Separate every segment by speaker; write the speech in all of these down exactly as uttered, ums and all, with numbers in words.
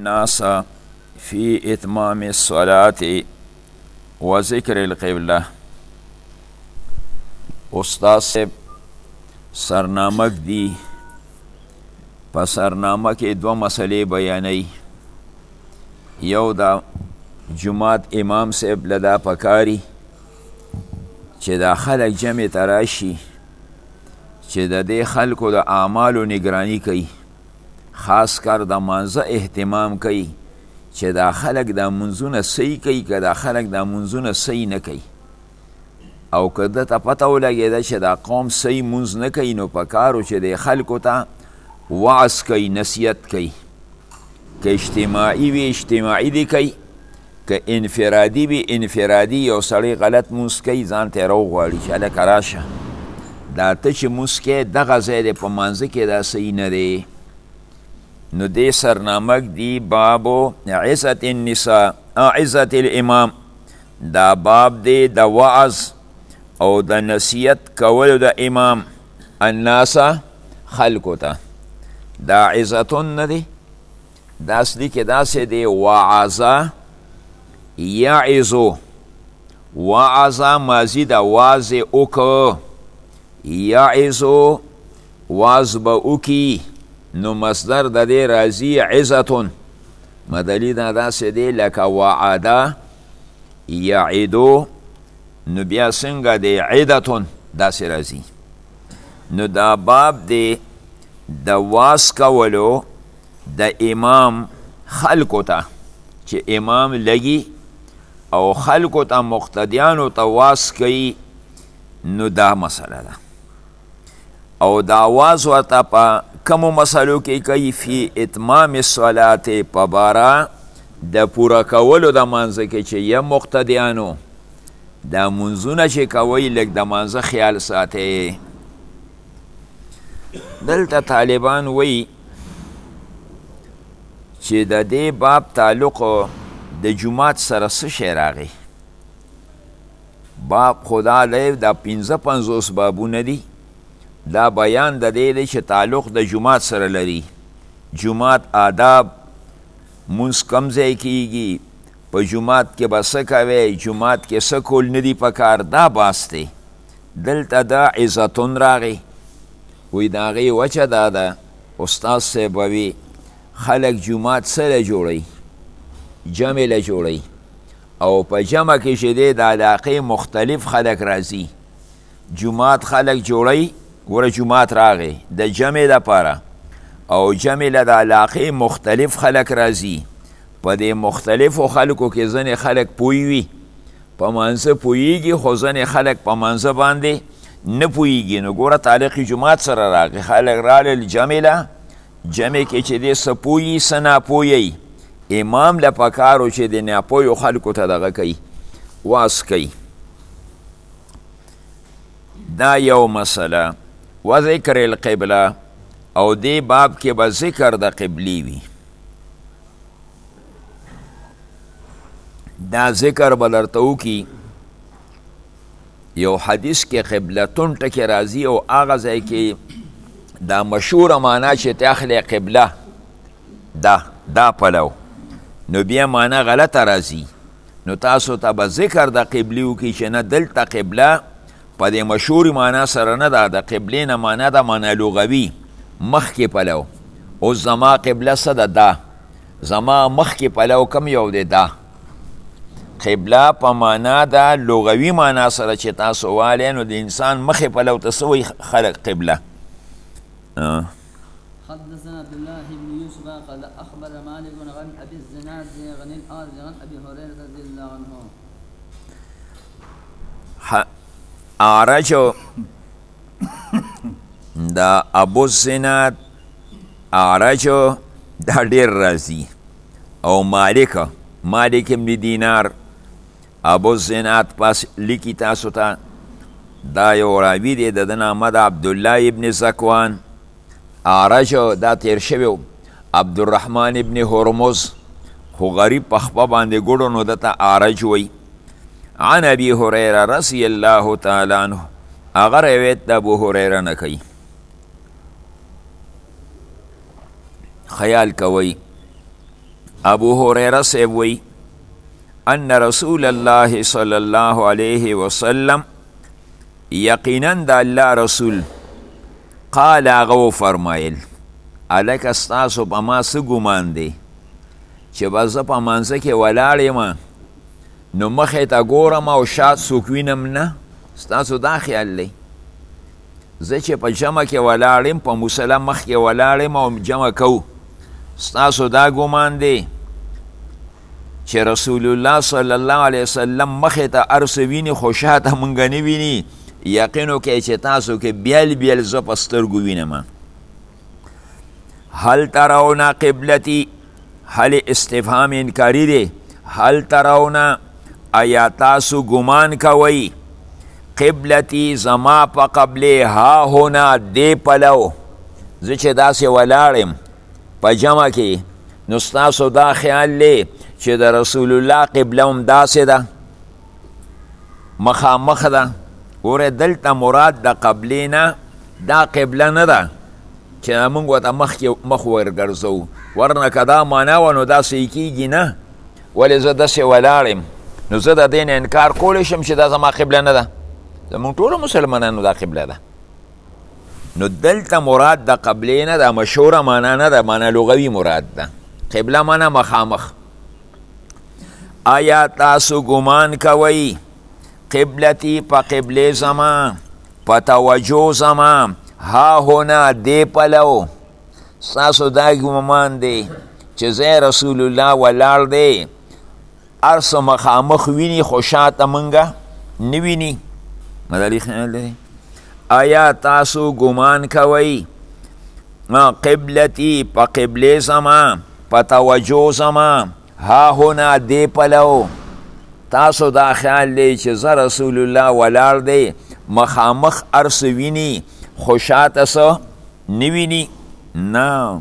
Speaker 1: الناس في إتمام الصلاة وذكر القبلة. استاد صاحب سرنامک دی په سرنامه کې دوه مسئلې بیانوي. یو دا جماعت امام صاحب لدا پکاري چې دا خلک جمع ته راشي چې د دې خلکو د اعمالو نگرانی کوي، خاص کر د مانځه اهتمام کوي چې دا خلک دا منځونه صحیح کوي که دا خلک دا منځونه صحیح نه کوي، او که ده ته پته ولګېده چې دا قوم صحیح منځ نه کوي نو په کارو چې د خلکو ته وعظ کوي، نصیحت کوي. که اجتماعي وي اجتماعي دی کوي، که انفرادي وي انفرادي. یو سړی غلط منځ کوي ځان ته یې راوغواړي چې هلکه راشه دا ته چې منځ کوې دغه ځای دی په مانځه کې دا صحیح نه دی. نو دې سرنامک دی بابو عزت النساء عزت الامام، دا باب دی د وعظ او د نصیحت کولو د امام الناس خلکو ته. دا عزتون نه دی، دا اصلي کې داسې دی وعظه یعظو، وعظه ماضي د واضح وکړه، یعظو واز به وکي، نو مصدر د دې راځي عزتون. مدلی دا داسې دی لکه وعده یعدو، نو بیا څنګه دی عدتون داسې راځي. نو دا باب دی د واس کولو د امام خلکو ته، چې امام لګي او خلکو ته مقتدیانو ته واس کوي، نو دا مسله ده. او دا واز ورته په کمو مسلو کې کوي؟ فی اتمام الصلات، په باره د پوره کولو د مانځه کې چې یا مقتدیانو دا منځونه چې کوئ لږ د مانځه خیال ساتئ. دلته طالبان وی چې د دې باب تعلق د جماعت سره څه شی راغی؟ باب خدا دی دا پنځه پنځوس بابونه دي، دا بیان د دې دی چې تعلق د جماعت سره لري. جماعت آداب، منځ کم ځای کیږي، په جماعت کې به څه کوئ، جماعت کې څه کول نه دي پکار، دا باس دی. دلته دا عزتون راغی. وی د هغې وجه دا ده استاد صاحب وی خلک جماعت سره جوړوي، جمع له جوړوي، او په جمع کې چې دی د علاقې مختلف خلک راځي. جماعت خلک جوړوي، ګوره جماعت راغی د جمع لپاره، او جمع له د علاقې مختلف خلک راځي. په دې مختلفو خلکو کې ځینې خلک پوی وي، په مانځه پویږي، خو ځینې خلک په مانځه باندې نه پویږي. نو ګوره تعلق جماعت سره راغی، خلک رالل جمع له، جمع کې چې دی څه پویي څه ناپویی. امام له پکارو چې د ناپویو خلکو ته دغه کوي، واس کوي. دا یو مسله. و ذکر القبله، او دی باب کې به ذکر د قبلی وي. دا ذکر به درته وکړي. یو حدیث کې قبلتون ټکې راځي، او هغه ځای کې دا مشهوره معنا چې تاخلی قبله دا دا پلو، نو بیا معنا غلطه راځي. نو تاسو ته به ذکر د قبلې وکړي چې نه دلته قبله په دې مشهورې معنا سره نه ده، د قبلې نه معنا ده معنا لغوي، مخکې پلو. اوس زما قبله څه ده؟ دا زما مخکې پلو کم یو دی؟ دا قبله په معنا ده لغوي معنا سره چې تاسو والی، نو د انسان مخې پلو ته څه وایي خلق قبله.
Speaker 2: حدثنا عبد الله بن يوسف قال اخبر مالك عن ابي الزناد عن الارض عن ابي هريره رضي الله عنه.
Speaker 1: اعرجو دا ابو الزناد، اعرجو دا ډیر راځي، او مالک مالک ابن دینار. ابو الزناد پاس لیکي تاسو ته دا یو راوي دی، د ده نامه ده عبدالله ابن زکوان. اعرجو دا تیر شوی عبدالرحمن ابن هرمز، خو غریب په خپه باندې ګوډو، نو ده ته اعرج وی. عن ابي هريره رضي الله تعالى عنه، هغه روایت د ابو هریره نه کوي. خیال کوي ابو هریره صاحب وی ان رسول الله صلی الله علیه وسلم یقینا د الله رسول قال هغه فرمایل الک استاسو په ما څه ګمان دی چې به زه په مانځه کې ولاړ یم نو مخې ته ګورم او شاید څوک وینم نه ستاسو دا خیال دی زه چې په جمع کې ولاړ یم په مصله مخکې ولاړ یم او جمع کوو ستاسو دا ګمان دی چې رسول الله صلی الله علیه وسلم مخې ته هر څه ویني خو شاته مونږ نه ویني یقین وکړئ چې تاسو کې بیل بیل زه په سترګو وینم هل ترون قبلتی هل استفهام انکاری دی هل ترون آیا تاسو ګمان کوئ قبلتی زما په قبله ها هنا دی پلو زه چې داسې ولاړ یم په جمع کې نو ستاسو دا خیال دی چې د رسول الله قبله هم داسې ده مخامخ ده ګوره دلته مراد د قبلې نه دا قبله نه ده چې موږ ورته مخ ورګرځوو ورنه که دا معنا وه نو داسې کېږي نه ولې زه داسې ولاړ یم نو زه د دې نه انکار کولی شم چې دا زما قبله نه ده زمونږ ټولو مسلمانانو دا قبله ده نو دلته مراد د قبلې نه ده مشهوره معنا نه ده معنا لغوي مراد ده قبله معنا مخامخ آیا تاسو ګمان کوئ قبلتی په قبلې زما په توجه زما ها هنا دی پلو ستاسو دا ګمان دی چې زه رسول الله ولاړ دی هر څه مخامخ ویني خو شاته موږ نه ویني مدلی خیال دی آیا تاسو ګمان کوئ قبلتی په قبلې زما په توجه زما ها هنا دی پلو تاسو دا خیال دی چې زه رسول الله ولاړ دی مخامخ هر څه ویني خو شاته څه نه ویني نه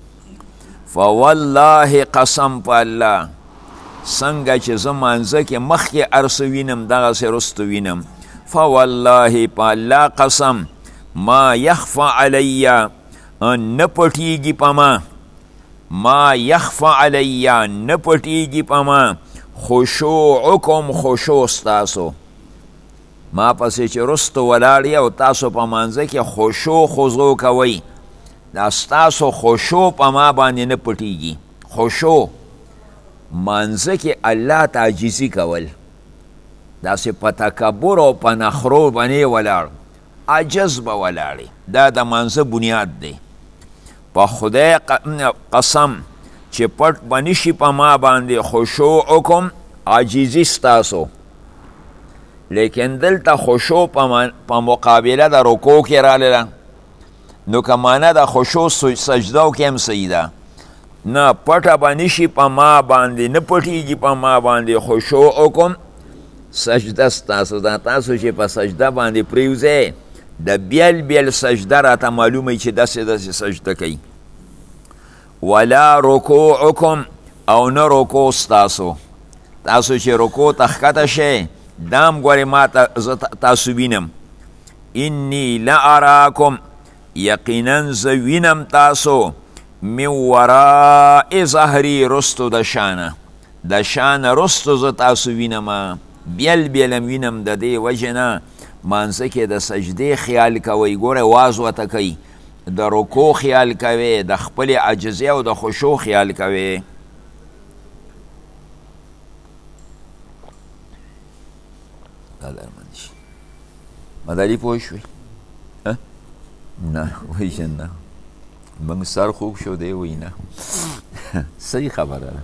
Speaker 1: فوالله قسم په الله څنګه چې زه مانځه کې مخکې هر څه وینم دغسې رستو وینم فوالله په الله قسم ما یخفى علی نه پټیږي په ما ما یخفى علی نه پټیږي په ما خشوعکم خشوع ستاسو ما پسې چې رستو ولاړ او تاسو په مانځه کې خشوع خضوع کوئ دا ستاسو خشوع په ما باندې نه پټیږي خشوع مانځه کې الله ته عاجزي کول داسې په تکبر او په نخرو باندې ولاړ عجز به ولاړې دا د مانځه بنیاد دی په خدای قسم چې پټ به نشي په ما باندې خشوعکم عاجزي ستاسو لیکن دلته خشوع په مقابله د رکوع کې راغله نو که معنی د خشوع سجدو کې هم صحیح ده نه پټه به نشي په ما باندې نه پټېږي په ما باندې خشوعکم سجده ستاسو دا تاسو چې په سجده باندې پریوځئ د بیل بیل سجده راته معلومه چې داسې داسې سجده کوي ولا رکوعکم او نه رکوع ستاسو تاسو چې رکوع ته ښکته شئ دام ګورې ما تاسو وینم انی لاراکم یقینا زه وینم تاسو من وراء ظهري رستو د شانه د شانه رستو زه تاسو وینم بیل بیلم وینم د دې وجې نه مانځه کې د سجدې خیال کوئ ګوره واز ورته کوي د رکوع خیال کوي د خپلې عجزۍ او د خشوع خیال کوي مداري پوه شوي نه وایي چې نه موږ سر خوږ شو دی وایي نه صحیح خبره ده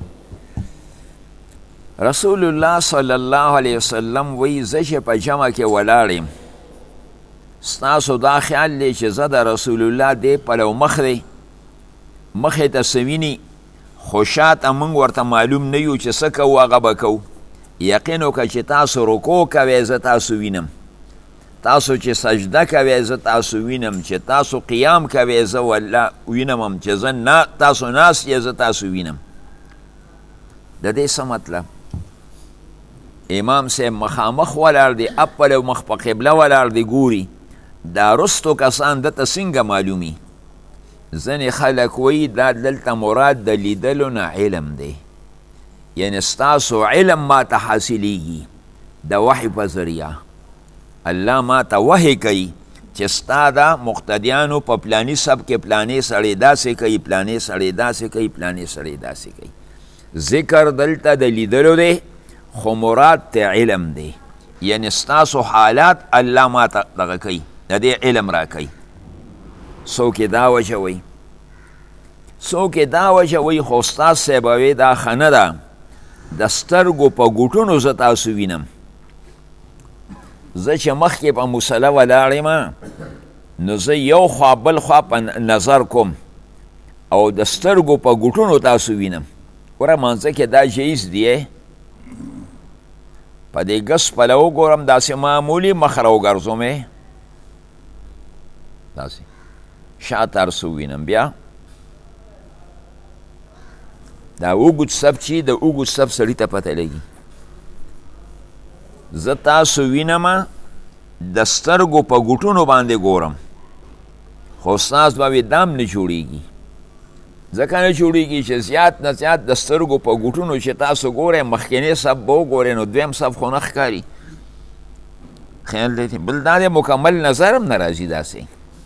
Speaker 1: رسول الله صلی الله علیه وسلم وی زه چې په جمع کې ولاړ یم ستاسو دا خیال دی چې زه د رسول الله دی پلو مخ دی مخې ته څه ویني خو شاته موږ ورته معلوم نه یو چې څه کوو هغه به کوو یقین وکړه چې تاسو رکوع کوئ زه تاسو وینم تاسو چې سجده کوئ زه تاسو وینم چې تاسو قیام کوئ زه والله وینم چې زه تاسو ناست یې زه تاسو وینم د دې څه مطلب امام صاحب مخامخ ولاړ دی اپل مخ په قبله ولاړ دی ګوري دا رستو کسان دته څنګه معلومي ځینې خلک وایي دا دلته مراد د لیدلو نه علم دی، یعنی ستاسو علم ما ته حاصلیږي د وحی په ذریعه. الله ما ته وحی کوي چې ستا د مقتدیانو په پلاني سب کې پلانې سړی داسې کوي، پلانې سړی داسې کوي، پلانې سړی داسې کوي. ذکر دلته د لیدلو دی، خو مراد ته علم دی، یعنی ستاسو حالات الله ما ته دغه کوي، د دې علم را کوي. څوک یې دا وجه وایي، څوک یې دا وجه وایي خو استاد صاحب وایي دا ښه نه ده، د سترګو په ګوټونو زه تاسو وینم. زه چې مخکې په مسله ولاړ یم نو زه یو خوا بل خوا په نظر کوم او د سترګو په ګوټونو تاسو وینم. ګوره مانځه کې دا جایز دی، په دې ګس پله وګورم داسې معمولي مخ راوګرځوم، داسې شاته هر څه ووینم. بیا دا اوږد سب چې د اوږد سب سړي ته پته لګي. زه تاسو وینم د سترګو په ګوټونو باندې ګورم، خو ستاسو به وي دام نه جوړېږي. ځکه نه جوړېږي چې زیات نه زیات د سترګو په ګوټونو چې تاسو ګورئ مخکینی صف به وګورئ نو دویم صف خو نه ښکاري. خیال دی. بل دا دی مکمل نظر هم نه راځي داسې.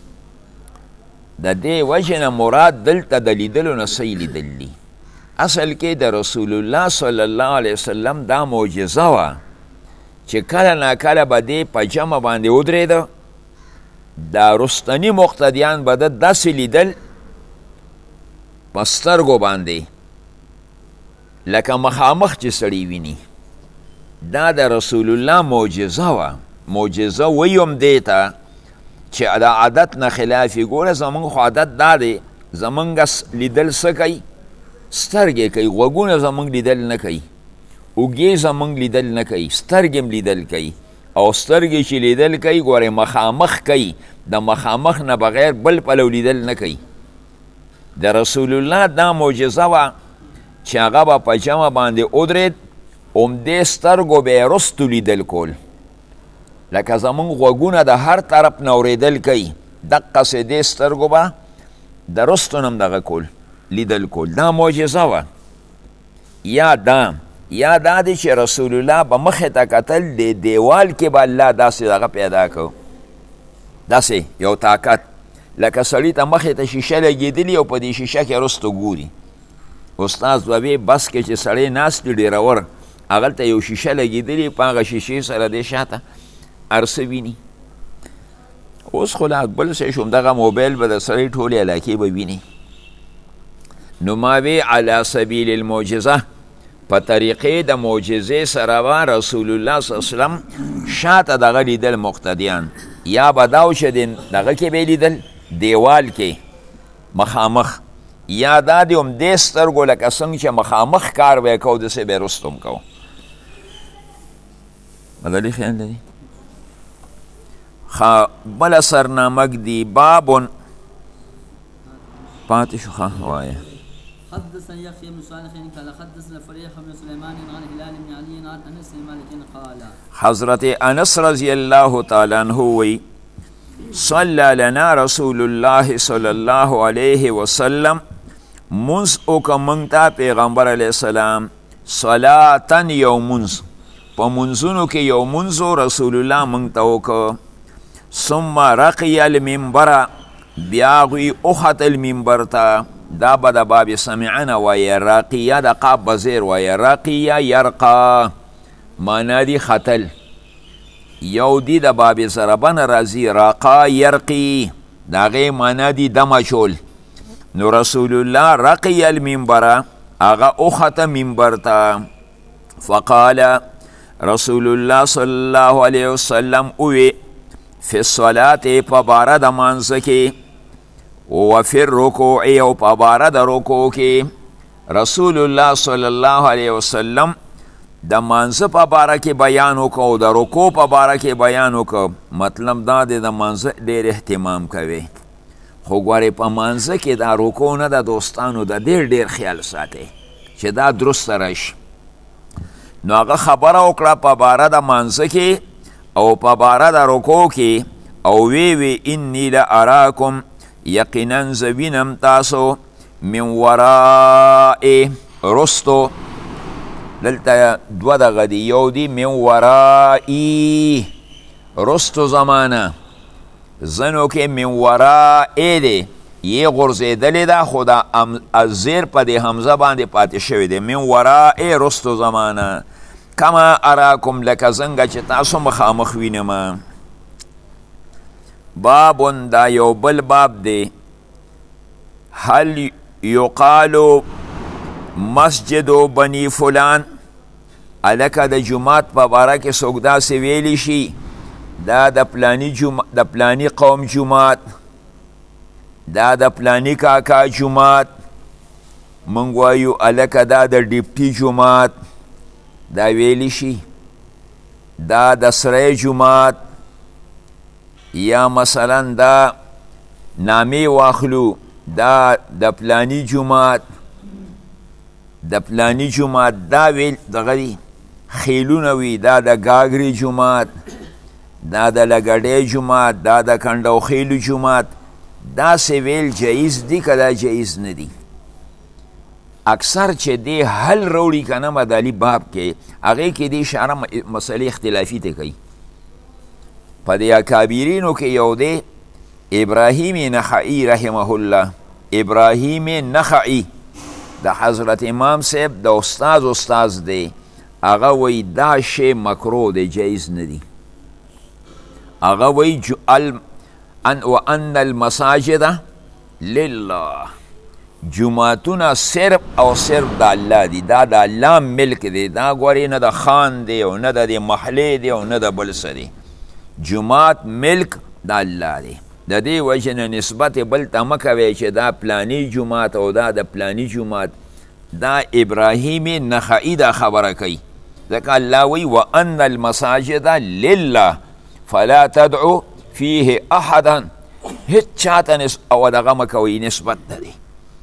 Speaker 1: د دې وجې نه مراد دلته د لیدلو نه څه لیدل دي. اصل کې د رسول الله صلی الله علیه وسلم دا معجزه وه چې کله ناکله به دې په جمع باندې ودرېده، دا رستني مقتدیان به ده داسې لیدل په سترګو باندې لکه مخامخ چې سړی ویني. دا د رسول الله معجزه وه. معجزه ویم دې ته چې د عادت نه خلافي. ګوره زمونږ خو عادت دا دی، زمونږ لیدل څه کوي؟ سترګې کوي. غوږونه زمونږ لیدل نه کوي، اوږې زمونږ لیدل نه کوي، سترګې هم لیدل کوي. او سترګې چې لیدل کوي ګورې مخامخ کوي، د مخامخ نه بغیر بل پلو لیدل نه کوي. د رسول الله دا معجزه وه چې هغه به په جمع باندې ودرېد، همدې سترګو به یې رستو لیدل کول، لکه زمونږ غوږونه د هر طرف نه اورېدل کوي، دقسې دې سترګو به د رستو نه هم دغه کول، لیدل کول. دا معجزه وه. یا دا یا دا دی چې رسول الله به مخې ته کتل، د دیوال کې به الله داسې دغه پیدا کو، داسې یو طاقت، لکه سړي ته مخې ته شیشه لګېدلي او په دې شیشه کې رستو ګوري. استاد به وی بس کې چې سړی ناست وي ډېرور، هغلته یو شیشه لګېدلي، په هغه شیشې سره دې شاته هر څه ویني. اوس خو لا بل څه شوم، دغه موبایل به د سړی ټولې علاقې به ویني. نو ما وی علی سبیل المعجزه، په طریقې د معجزې سره به رسول الله صلی الله علیه وسلم شاته دغه لیدل مقتدیان، یا به دا و چې دغه کې به لیدل دیوال کې مخامخ، یا دا دی هم دې سترګو لکه څنګه چې مخامخ کار به یې کو داسې به یې رستم کو. بدلې خیال لري. بله سرنامک دی بابون پاتې شو. ښه وایه.
Speaker 2: حدثنا يحيى بن صالح قال حدثنا فريح بن سليمان عن هلال بن علي عن انس بن مالك قال
Speaker 1: حضرت انس رضی الله تعالی عنہ وی صلی لنا رسول الله صلی الله علیه وسلم، منز اوکا منگتا پیغمبر علیہ السلام، صلاتن یو منز، پا منزونو که یو منزو رسول الله منگتا اوکا، ثم رقی المنبر، بیاغوی اخت المنبر تا، دا با دا باب سمعنا وی راقیه دا قاب بزیر وی راقیه یرقا، مانا دی خطل، یو دی دا باب زربان رازی راقا یرقی، دا غی مانا دی دم چول. نو رسول الله رقی المنبر، اغا اخت منبر تا، فقال رسول الله صلی الله علیه وسلم اوی فی الصلاة پا بارد منزکی، وفي الركوع او پباره د رکوع کې رسول الله صلی الله علیه وسلم د مانزه په باره کې بیان وکړو، د رکوع په باره کې بیان وکړو. مطلب دا دی د مانزه ډېر اهتمام کوي، خو ګورې په مانزه کې دا رکوع نه د دوستانو د ډېر ډېر خیال ساتي چې دا درسته راشي. نو هغه خبره وکړه په باره د مانزه کې او په باره د رکوع کې، او وی وی انی لاراکم یقینا زوینم تاسو من وراء رستو دلته دوه دغه دي یو دي من ورائي رستو زمانه زنو کې من وراء دی یې غورځېدلې ده خو دا زیر په دې حمزه باندې پاتې شوی دی من وراء رستو زمانه کما اراکم لکه څنګه چې تاسو مخامخ وینم بابون دا یو بل باب دی هل یقالو مسجد بنی فلان الکه د جماعت په باره کې څوک داسې ویلی شي دا د پلانی د پلانی قوم جماعت دا د پلانی کاکا جماعت موږ وایو الکه دا د ډیپټي جماعت دا ویلی شي دا د سری جماعت یا مثلا دا نامی واخلو دا د پلانی جماعت د پلانی جماعت دا ویل دغه دی خیلونه وي دا د گاگری جماعت دا د لګړې جماعت دا د کنډو خیلو جماعت دا سی ویل جایز دی که دا جایز نه دی اکثر چې دی حل روړي که نه مدالي باب کې هغې کې دی اشاره مسئلې اختلافي ته کوي په دې اکابرینو کې یو دی ابراهیم نخعی رحمه الله ابراهیم نخعی د حضرت امام صاحب د استاز استاز دی هغه وی دا شی مکروه دی جایز نه دی هغه وی ان وان المساجد لله جماعتونه صرف او صرف د الله دی دا د الله ملک دی دا ګورې نه د خان دی او نه د محلې دی او نه د بل څه دی جماعت ملک د الله دی د دې وجه نه نسبت بل ته مه کوئ چې دا پلانی جماعت او دا د پلانی جماعت دا ابراهیم نخعی دا خبره کوي ځکه الله وی وان المساجد لله فلا تدعو فیه احدا هیڅ چاته او دغه مه کوئ نسبت ده دی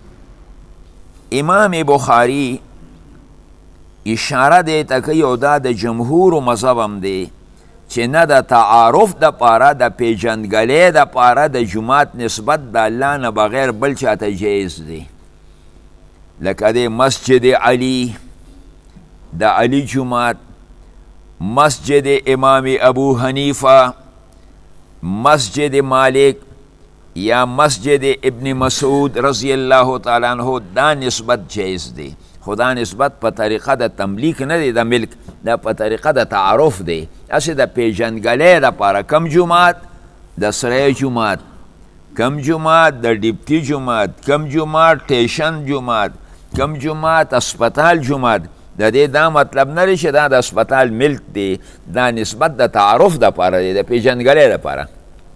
Speaker 1: امام بخاری اشاره دی ته کوي او دا د جمهور مذهب هم دی چې نه د تعارف د پاره د پیژندګلۍ د پاره د جماعت نسبت د الله نه بغیر بل چاته جایز دی لکه د مسجد علی د علی جماعت مسجد امام ابو حنیفه مسجد مالک یا مسجد ابن مسعود رضی الله تعالی عنہ دا نسبت جایز دی خدا نسبت په طریقه د تملیک نه دی د ملک دا په طریقه د تعارف دی اسې د پیژندګلۍ دپاره کم جماعت د سری جماعت کم جماعت د ډیپټي جماعت کم جماعت ټیشن جماعت کم جماعت اسپتال جماعت د دې دا مطلب نه دی چې دا د اسپتال ملک دی دا نسبت د تعارف دپاره دی د پیژندګلۍ دپاره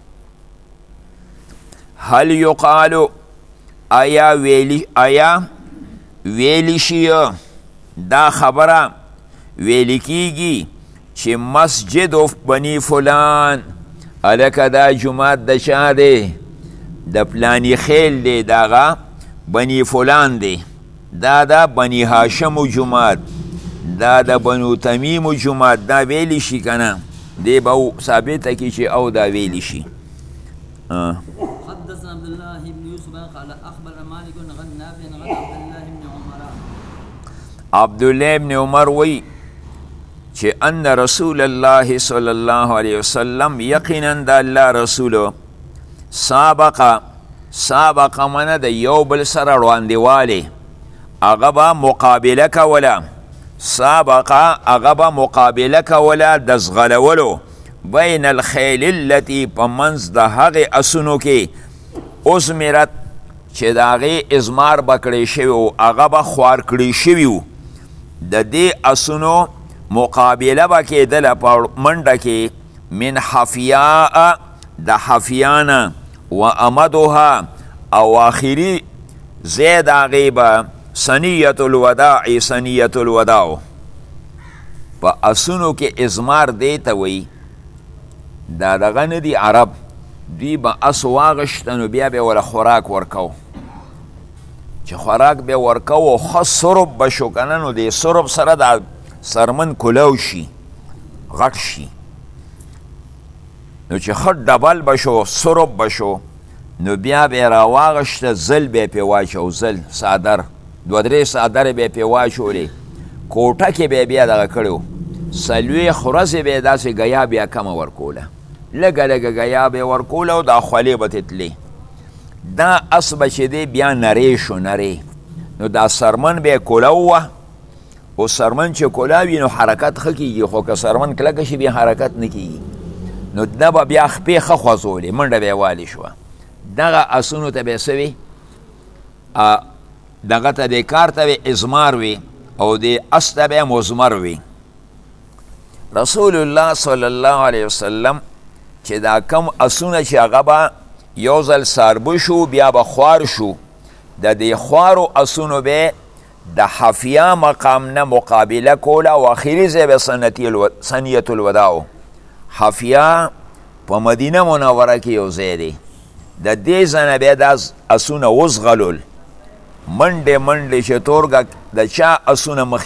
Speaker 1: هل یقالو آیا ویلی آیا ویلی شي دا خبره ویلی کیږي چې مسجد بنی فلان الکه دا جماعت د چا دی د پلانی خیل دی داغه بنی فلان دی دا دا بنی هاشم جماعت دا د بنو تمیم جماعت دا ویلی شي که نه دی به ثابته کی چې او دا ویلی شي
Speaker 2: حدثنا عبد الله بن يوسف قال اخبر مالك عن نافع عن عبد الله بن عمر
Speaker 1: عبد الله بن عمر وی چې ان رسول الله صلی الله علیه وسلم یقینا د الله رسول سابقه سابقه منه د یو بل سره روانډیوالی هغه به مقابله کوله سابقه هغه به مقابله کوله د ځغلولو بین الخیل التي په منځ د هغې اسونو کې ازمرت چې د هغې ازمار به کړی شوي و هغه به خوار کړی شوي و د دې اسونو مقابله به کېدله په منډه کې من حفیاء د حفیانه و امدها او آخري ځای د هغې به سنیت الوداع سنیت الوداع په اسونو کې ازمار دی ته وی دا دغه نه دی عرب دوی به اس واغشته نو بیا به ورله خوراک ورکو چې خوراک به ورکو او ښه سرب به شو که نه نو د سرب سره د سرمن کلو شي غټ شي نو چې ښه ډبل به شو سرب به شو نو بیا به یې راواغشته زل به یې پرې واچو زل څادر دوه درې څادرې به یې پرې واچولې کوټه کې به یې بیا دغه کړی څلوېښت ورځې به یې داسې ګیا بیا کمه ورکوله لږه لږه ګیا به یې ورکوله او دا خولې به ترې تلې دا اس به چې دی بیا نری شو نری نو دا سرمن به یې کولو وه او سرمن چې کولا وي نو حرکت ښه کېږي خو که سرمن کلکه شي بیا حرکت نه کېږي نو ده به بیا خپې ښه خوځولې منډه به یې والې شوه دغه اسونو ته به یې څه وي دغه ته دې کار ته به ازمار وي او دې اس ته به مزمر وي رسول الله صلی الله علیه وسلم چې دا کم اسونه چې هغه به یو ځل ساربه شو بیا به خوار شو د دې خوارو اسونو به د حفیه مقام نه مقابله کوله او اخري ځای به سنیت الوداع حفیه په مدینه منوره کې یو ځای دی د دې ځای نه بیا دا اسونه وزغلل منډې منډې چې تورګه د چا اسونه مخکې